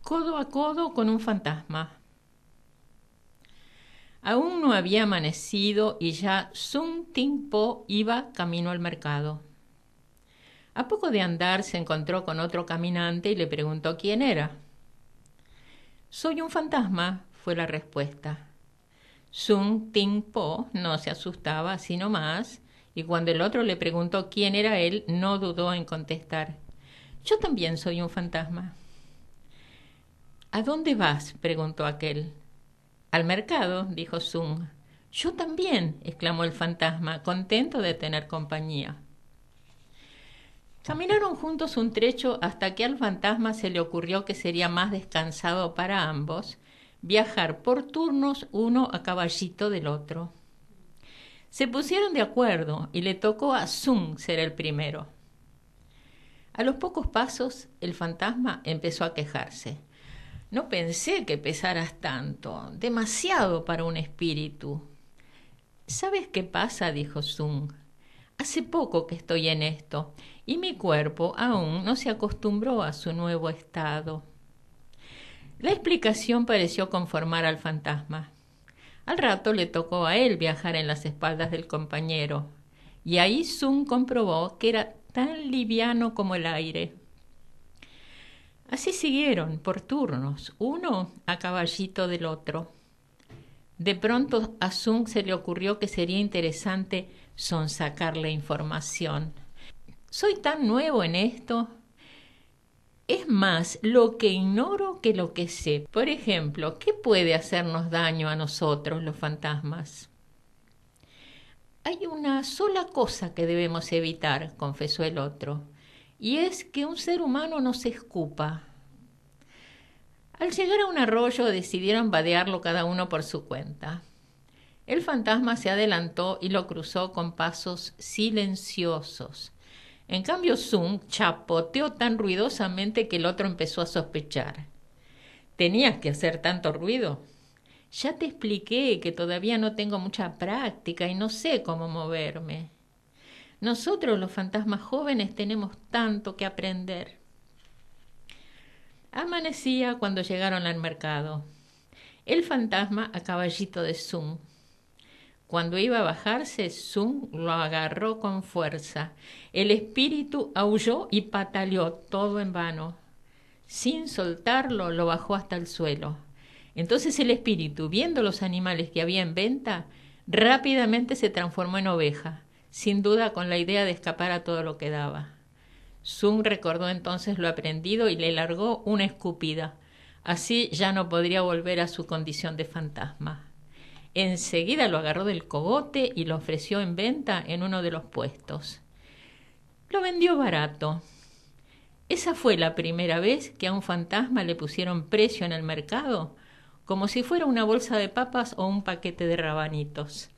codo a codo con un fantasma. Aún no había amanecido y ya Sun Tin Po iba camino al mercado. A poco de andar se encontró con otro caminante y le preguntó quién era. «Soy un fantasma», fue la respuesta. Sun Tin Po no se asustaba, sino más, y cuando el otro le preguntó quién era él, no dudó en contestar. «Yo también soy un fantasma». «¿A dónde vas?», preguntó aquel. «Al mercado», dijo Sun. «Yo también», exclamó el fantasma, contento de tener compañía. Caminaron juntos un trecho hasta que al fantasma se le ocurrió que sería más descansado para ambos viajar por turnos uno a caballito del otro. Se pusieron de acuerdo y le tocó a Sun ser el primero. A los pocos pasos, el fantasma empezó a quejarse. «No pensé que pesaras tanto, demasiado para un espíritu». «¿Sabes qué pasa?», dijo Sun. «Hace poco que estoy en esto y mi cuerpo aún no se acostumbró a su nuevo estado». La explicación pareció conformar al fantasma. Al rato le tocó a él viajar en las espaldas del compañero, y ahí Sun comprobó que era tan liviano como el aire. Así siguieron, por turnos, uno a caballito del otro. De pronto a Sun se le ocurrió que sería interesante sonsacarle información. «Soy tan nuevo en esto. Es más lo que ignoro que lo que sé. Por ejemplo, ¿qué puede hacernos daño a nosotros, los fantasmas?» «Hay una sola cosa que debemos evitar», confesó el otro, «y es que un ser humano nos escupa». Al llegar a un arroyo decidieron vadearlo cada uno por su cuenta. El fantasma se adelantó y lo cruzó con pasos silenciosos. En cambio, Sun chapoteó tan ruidosamente que el otro empezó a sospechar. «¿Tenías que hacer tanto ruido?» «Ya te expliqué que todavía no tengo mucha práctica y no sé cómo moverme. Nosotros, los fantasmas jóvenes, tenemos tanto que aprender». Amanecía cuando llegaron al mercado. El fantasma a caballito de Sun. Cuando iba a bajarse, Sun lo agarró con fuerza. El espíritu aulló y pataleó, todo en vano. Sin soltarlo, lo bajó hasta el suelo. Entonces el espíritu, viendo los animales que había en venta, rápidamente se transformó en oveja, sin duda con la idea de escapar a todo lo que daba. Sun recordó entonces lo aprendido y le largó una escupida. Así ya no podría volver a su condición de fantasma. Enseguida lo agarró del cogote y lo ofreció en venta en uno de los puestos. Lo vendió barato. Esa fue la primera vez que a un fantasma le pusieron precio en el mercado, como si fuera una bolsa de papas o un paquete de rabanitos.